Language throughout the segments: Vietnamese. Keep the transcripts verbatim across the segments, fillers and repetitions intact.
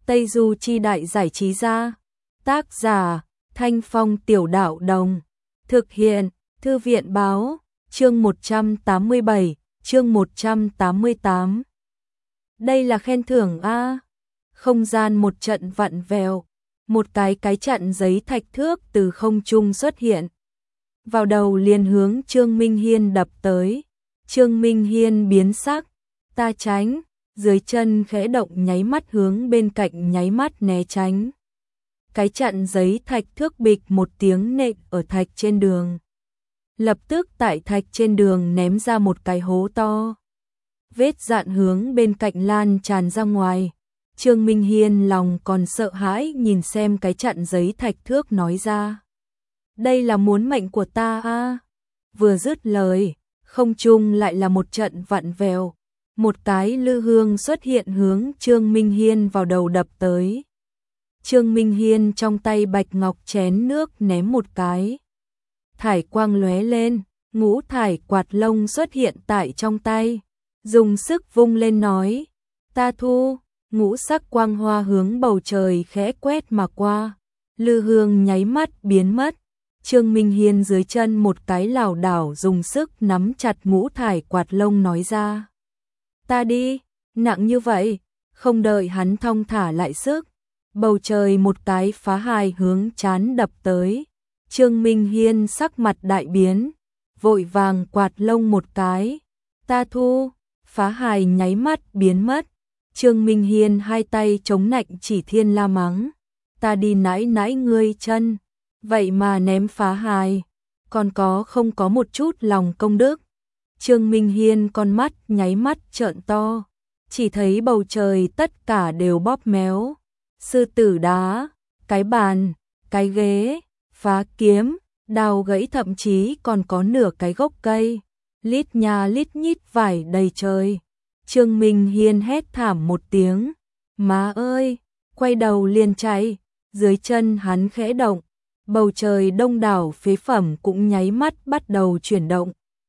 Tây Du Chi Đại Giải Trí Gia. Tác giả, Thanh Phong Tiểu Đạo Đồng. Thực hiện, Thư viện Báo. Chương một trăm tám mươi bảy, chương một trăm tám mươi tám. Đây là khen thưởng a. Không gian một trận vặn vẹo, một cái cái trận giấy thạch thước từ không trung xuất hiện. Vào đầu liền hướng Trương Minh Hiên đập tới. Trương Minh Hiên biến sắc, ta tránh, dưới chân khẽ động nháy mắt hướng bên cạnh nháy mắt né tránh. Cái trận giấy thạch thước bịch một tiếng nện ở thạch trên đường. Lập tức tại thạch trên đường ném ra một cái hố to. Vết dạn hướng bên cạnh lan tràn ra ngoài. Trương Minh Hiên lòng còn sợ hãi nhìn xem cái trận giấy thạch thước nói ra. Đây là muốn mệnh của ta a. À. Vừa dứt lời, không trung lại là một trận vặn vẹo. Một cái lư hương xuất hiện hướng Trương Minh Hiên vào đầu đập tới. Trương Minh Hiên trong tay bạch ngọc chén nước ném một cái. Thải quang lóe lên, ngũ thải quạt lông xuất hiện tại trong tay. Dùng sức vung lên nói, ta thu, ngũ sắc quang hoa hướng bầu trời khẽ quét mà qua. Lư hương nháy mắt biến mất. Trương Minh Hiên dưới chân một cái lảo đảo dùng sức nắm chặt ngũ thải quạt lông nói ra. Ta đi, nặng như vậy, không đợi hắn thong thả lại sức. Bầu trời một cái phá hài hướng chán đập tới. Trương Minh Hiên sắc mặt đại biến, vội vàng quạt lông một cái. Ta thu, phá hài nháy mắt biến mất. Trương Minh Hiên hai tay chống nạnh chỉ thiên la mắng. Ta đi nãi nãi ngươi chân, vậy mà ném phá hài, còn có không có một chút lòng công đức. Trương Minh Hiên con mắt nháy mắt trợn to, chỉ thấy bầu trời tất cả đều bóp méo. Sư tử đá, cái bàn, cái ghế, phá kiếm, đào gãy thậm chí còn có nửa cái gốc cây. Lít nha lít nhít vải đầy trời. Trương Minh Hiên hét thảm một tiếng. Má ơi, quay đầu liền chạy. Dưới chân hắn khẽ động. Bầu trời đông đảo phế phẩm cũng nháy mắt bắt đầu chuyển động.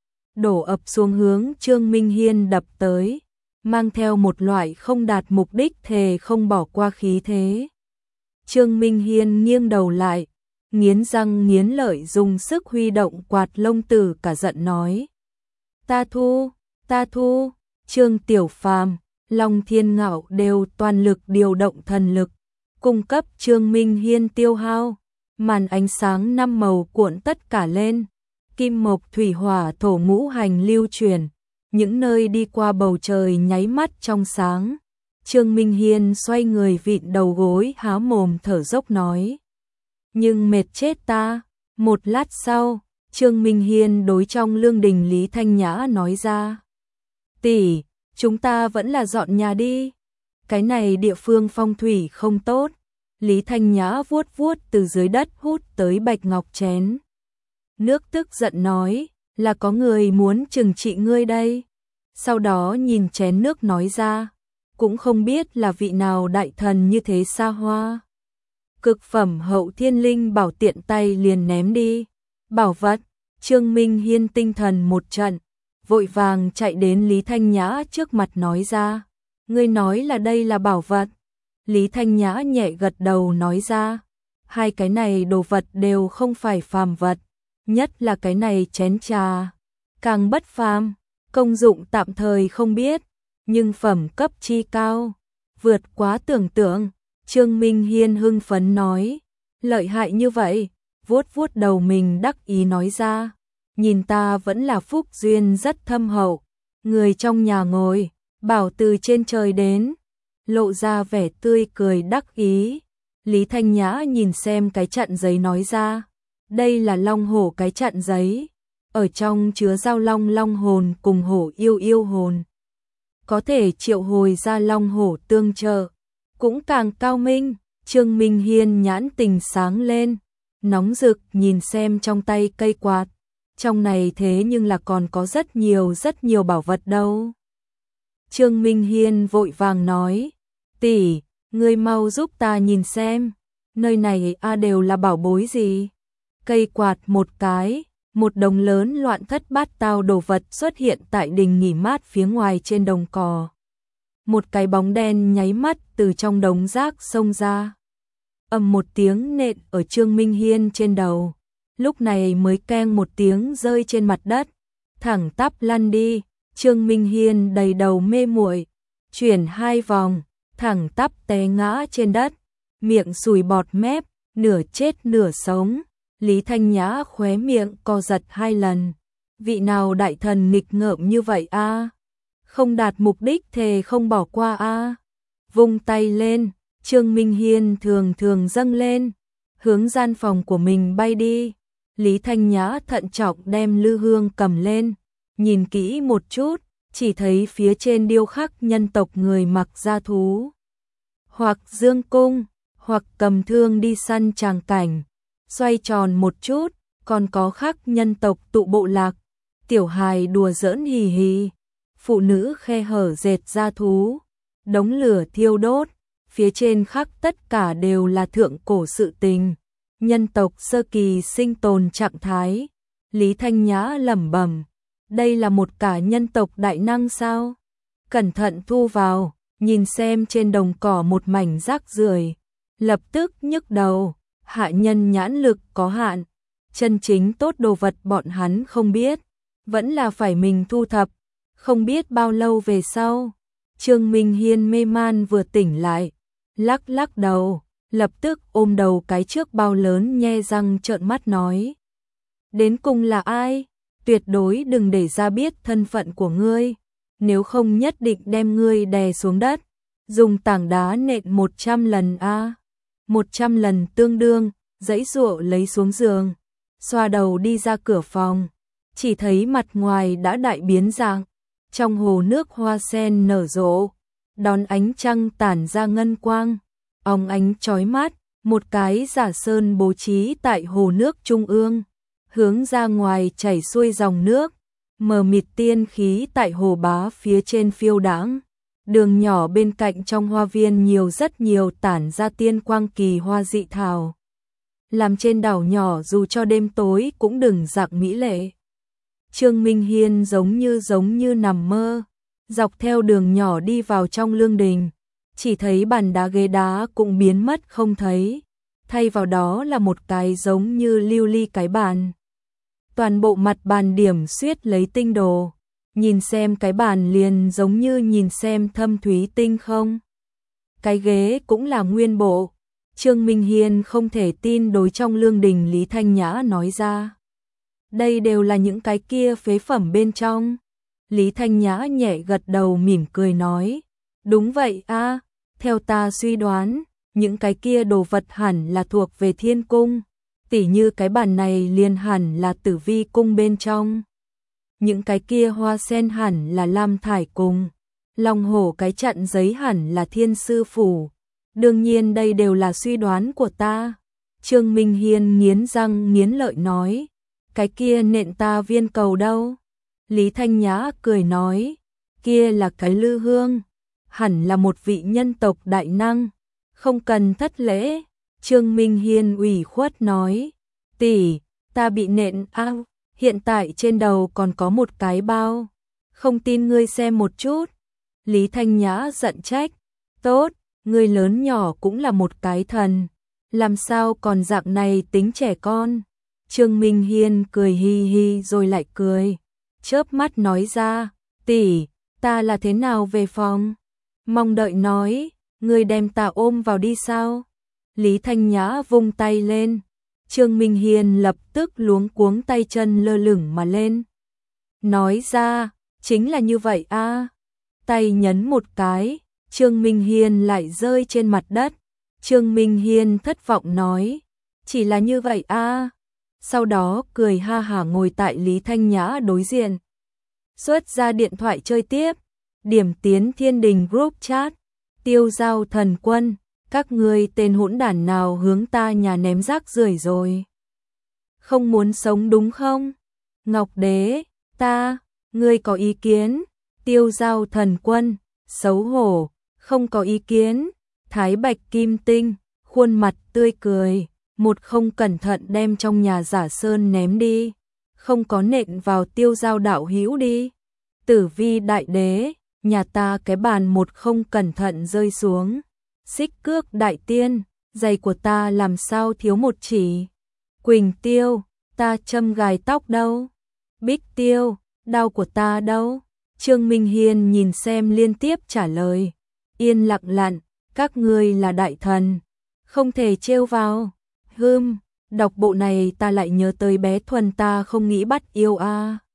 Đổ ập xuống hướng Trương Minh Hiên đập tới. Mang theo một loại không đạt mục đích thề không bỏ qua khí thế. Trương Minh Hiên nghiêng đầu lại. Nghiến răng nghiến lợi dùng sức huy động quạt lông tử cả giận nói. Ta thu, ta thu, Trương Tiểu Phàm, Long Thiên Ngạo đều toàn lực điều động thần lực, cung cấp Trương Minh Hiên tiêu hao. Màn ánh sáng năm màu cuộn tất cả lên, kim mộc thủy hỏa thổ ngũ hành lưu truyền, những nơi đi qua bầu trời nháy mắt trong sáng. Trương Minh Hiên xoay người vịn đầu gối há mồm thở dốc nói. Nhưng mệt chết ta. Một lát sau, Trương Minh Hiên đối trong lương đình Lý Thanh Nhã nói ra. Tỷ, chúng ta vẫn là dọn nhà đi. Cái này địa phương phong thủy không tốt. Lý Thanh Nhã vuốt vuốt từ dưới đất hút tới bạch ngọc chén nước tức giận nói, là có người muốn trừng trị ngươi đây. Sau đó nhìn chén nước nói ra, cũng không biết là vị nào đại thần như thế xa hoa. Cực phẩm hậu thiên linh bảo tiện tay liền ném đi. Bảo vật. Trương Minh Hiên tinh thần một trận, vội vàng chạy đến Lý Thanh Nhã trước mặt nói ra. Ngươi nói là đây là bảo vật. Lý Thanh Nhã nhẹ gật đầu nói ra. Hai cái này đồ vật đều không phải phàm vật, nhất là cái này chén trà. Càng bất phàm, công dụng tạm thời không biết, nhưng phẩm cấp chi cao, vượt quá tưởng tượng. Trương Minh Hiên hưng phấn nói. Lợi hại như vậy, vuốt vuốt đầu mình đắc ý nói ra. Nhìn ta vẫn là phúc duyên rất thâm hậu. Người trong nhà ngồi, bảo từ trên trời đến, lộ ra vẻ tươi cười đắc ý. Lý Thanh Nhã nhìn xem cái trận giấy nói ra. Đây là long hổ cái trận giấy, ở trong chứa giao long long hồn cùng hổ yêu yêu hồn. Có thể triệu hồi ra long hổ tương trợ, cũng càng cao minh. Trương Minh Hiên nhãn tình sáng lên, nóng rực nhìn xem trong tay cây quạt. Trong này thế nhưng là còn có rất nhiều rất nhiều bảo vật đâu. Trương Minh Hiên vội vàng nói, tỷ, ngươi mau giúp ta nhìn xem, nơi này a đều là bảo bối gì. Cây quạt một cái, một đống lớn loạn thất bát tao đồ vật xuất hiện tại đình nghỉ mát phía ngoài trên đồng cỏ. một cái bóng đen nháy mắt từ trong đống rác xông ra. Ầm một tiếng nện ở Trương Minh Hiên trên đầu, lúc này mới keng một tiếng rơi trên mặt đất, thẳng tắp lăn đi. Trương Minh Hiên đầy đầu mê muội, chuyển hai vòng, thẳng tắp té ngã trên đất, miệng sùi bọt mép, nửa chết nửa sống. Lý Thanh Nhã khóe miệng co giật hai lần. Vị nào đại thần nghịch ngợm như vậy a? Không đạt mục đích thề không bỏ qua a. Vung tay lên, Trương Minh Hiên thường thường dâng lên, hướng gian phòng của mình bay đi. Lý Thanh Nhã thận trọng đem lư hương cầm lên, nhìn kỹ một chút, chỉ thấy phía trên điêu khắc nhân tộc người mặc da thú, hoặc dương cung, hoặc cầm thương đi săn tràng cảnh, xoay tròn một chút, còn có khắc nhân tộc tụ bộ lạc, tiểu hài đùa giỡn hì hì, phụ nữ khe hở dệt da thú, đống lửa thiêu đốt, phía trên khắc tất cả đều là thượng cổ sự tình, nhân tộc sơ kỳ sinh tồn trạng thái. Lý Thanh Nhã lẩm bẩm, đây là một cả nhân tộc đại năng sao? Cẩn thận thu vào, nhìn xem trên đồng cỏ một mảnh rác rưởi, lập tức nhức đầu, hạ nhân nhãn lực có hạn, chân chính tốt đồ vật bọn hắn không biết, vẫn là phải mình thu thập. Không biết bao lâu về sau, Trương Minh Hiên mê man vừa tỉnh lại, lắc lắc đầu, lập tức ôm đầu cái trước bao lớn nhe răng trợn mắt nói: đến cùng là ai? Tuyệt đối đừng để ra biết thân phận của ngươi, nếu không nhất định đem ngươi đè xuống đất, dùng tảng đá nện một trăm lần a. Một trăm lần tương đương, giãy giụa lấy xuống giường, xoa đầu đi ra cửa phòng, chỉ thấy mặt ngoài đã đại biến dạng, trong hồ nước hoa sen nở rộ, đón ánh trăng tản ra ngân quang, óng ánh chói mắt, một cái giả sơn bố trí tại hồ nước trung ương, hướng ra ngoài chảy xuôi dòng nước, mờ mịt tiên khí tại hồ bá phía trên phiêu đãng. Đường nhỏ bên cạnh trong hoa viên nhiều rất nhiều tản ra tiên quang kỳ hoa dị thảo, làm trên đảo nhỏ dù cho đêm tối cũng đừng dạng mỹ lệ. Trương Minh Hiên giống như giống như nằm mơ, dọc theo đường nhỏ đi vào trong lương đình, chỉ thấy bàn đá ghế đá cũng biến mất không thấy, thay vào đó là một cái giống như lưu ly cái bàn. Toàn bộ mặt bàn điểm xuyết lấy tinh đồ, nhìn xem cái bàn liền giống như nhìn xem thâm thúy tinh không. Cái ghế cũng là nguyên bộ. Trương Minh Hiên không thể tin đối trong lương đình Lý Thanh Nhã nói ra. Đây đều là những cái kia phế phẩm bên trong. Lý Thanh Nhã nhẹ gật đầu mỉm cười nói, đúng vậy a, theo ta suy đoán, những cái kia đồ vật hẳn là thuộc về thiên cung, tỉ như cái bàn này liền hẳn là tử vi cung bên trong. Những cái kia hoa sen hẳn là lam thải cung, long hổ cái chặn giấy hẳn là thiên sư phủ. Đương nhiên đây đều là suy đoán của ta. Trương Minh Hiên nghiến răng nghiến lợi nói, cái kia nện ta viên cầu đâu? Lý Thanh Nhã cười nói, kia là cái lư hương, hẳn là một vị nhân tộc đại năng, không cần thất lễ. Trương Minh Hiên ủy khuất nói, tỷ, ta bị nện ao, hiện tại trên đầu còn có một cái bao, không tin ngươi xem một chút. Lý Thanh Nhã giận trách, tốt, ngươi lớn nhỏ cũng là một cái thần, làm sao còn dạng này tính trẻ con. Trương Minh Hiên cười hi hi rồi lại cười, chớp mắt nói ra, tỷ, ta là thế nào về phòng? Mong đợi nói, ngươi đem ta ôm vào đi sao? Lý Thanh Nhã vung tay lên, Trương Minh Hiên lập tức luống cuống tay chân lơ lửng mà lên. Nói ra, chính là như vậy a. Tay nhấn một cái, Trương Minh Hiên lại rơi trên mặt đất. Trương Minh Hiên thất vọng nói, chỉ là như vậy a. Sau đó cười ha hả ngồi tại Lý Thanh Nhã đối diện. Xuất ra điện thoại chơi tiếp, điểm tiến thiên đình group chat, tiêu giao thần quân, các ngươi tên hỗn đản nào hướng ta nhà ném rác rưởi rồi. Không muốn sống đúng không? Ngọc Đế, ta, ngươi có ý kiến? Tiêu giao thần quân, xấu hổ, không có ý kiến. Thái Bạch Kim Tinh, khuôn mặt tươi cười, một không cẩn thận đem trong nhà giả sơn ném đi, không có nện vào tiêu giao đạo hữu đi. Tử Vi Đại Đế, nhà ta cái bàn một không cẩn thận rơi xuống. Xích Cước đại tiên, giày của ta làm sao thiếu một chỉ. Quỳnh Tiêu, ta châm gài tóc đâu? Bích Tiêu, đau của ta đâu? Trương Minh Hiên nhìn xem liên tiếp trả lời. Yên lặng lặn, các ngươi là đại thần, không thể trêu vào. Hừm, đọc bộ này ta lại nhớ tới bé Thuần ta không nghĩ bắt yêu a. À.